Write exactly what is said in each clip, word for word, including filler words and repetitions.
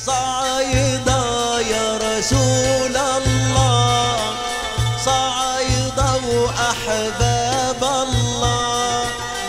صعيدة يا رسول الله، صعيدة وأحباب الله،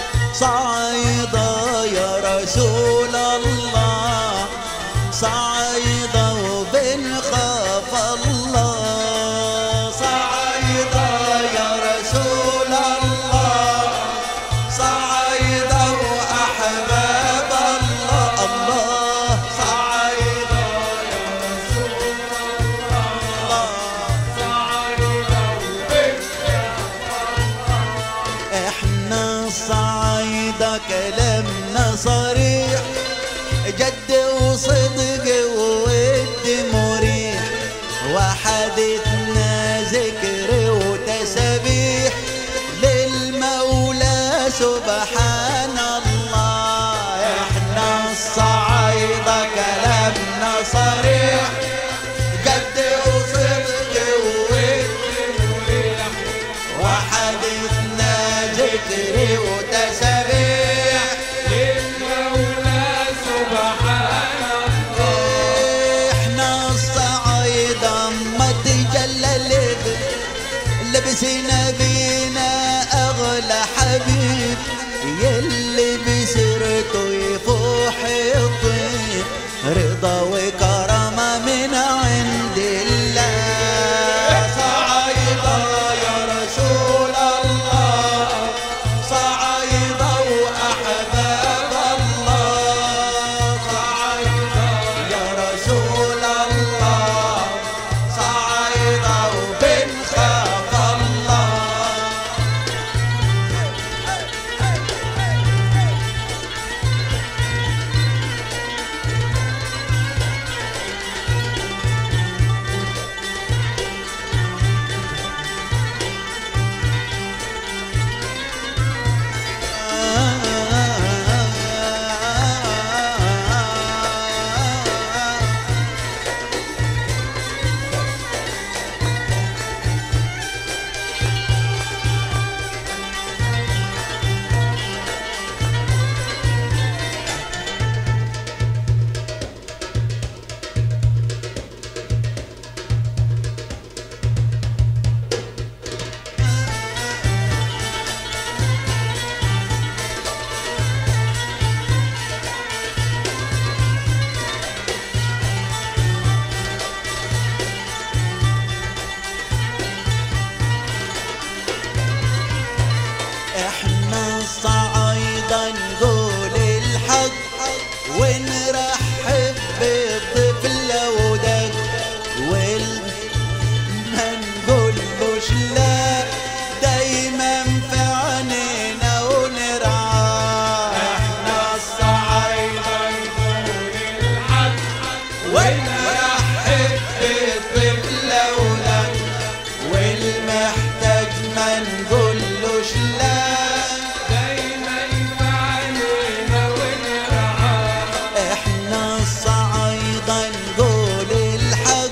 صعيدة يا رسول الله، صعيدة وبنخاف الله، صعيدة يا رسول الله، صعيدة وأحباب الله، الله صعيدة يا رسول الله، صعيدة وبنخاف الله. احنا الصعيدة كلامنا صريح، جد وصدق وود مريح، وحدثنا ذكر وتسبيح للمولى سبحان الله. احنا الصعايدة كلامنا صريح، جد وصدق وود مريح، وحدثنا ذكر وتسبيح للمولى سبحان الله. احنا الصعايدة ما تجلل لبس نبينا اغلى حبيب، يلي بسرته يفوح الطيب، رضا وكرامة من عند الله. صعايدة يا رسول الله، صعايدة وأحباب الله، صعايدة يا رسول الله، صعايدة وبنخاف الله. احنا الصعايدة نقول الحق، ونرحب بالطفل ودق، وما نقولوش لا، دايما في عينينا ونرعاه. احنا الصعايدة نقول الحق، ونرحب بالطفل ودق، والمحتاج ما نقولوش لا، دايما في عينينا ونرعاه. احنا الصعايدة نقول الحق،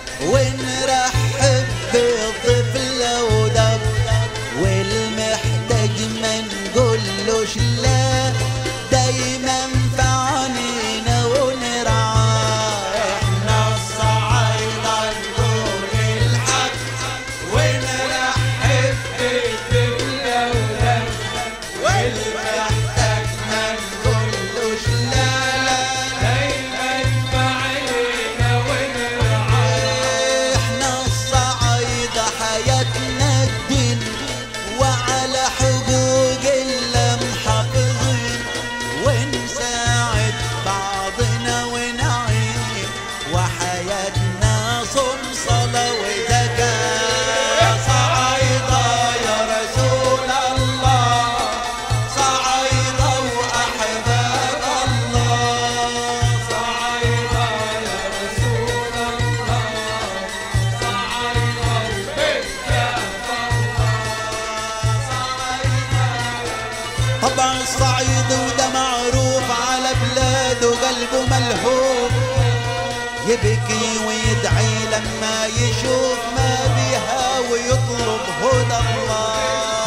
ونرحب بالطفل ودب، والمحتاج ما نقولوش لا، دايما في عينينا ونرعاه. احنا الصعايدة نقول الحق، ونرحب بالطفل ودب، والمحتاج ما نقولوش لا، دايما في عينينا ونرعاه. احنا الصعايدة حياتنا الدين، وعلى حقوق الله محافظين، ونساعد بعضنا ونعين، وحياتنا صوم صلاة وزكاة. صعايدة يا رسول الله، صعايدة وأحباب الله، صعايدة يا رسول الله، صعايدة وبنخاف الله، صعايدة. طبعا الصعيد وده معروف على بلاده، قلبه ملهوف، يبكي ويدعي لما يشوف ما بيها، ويطلب هدى الله.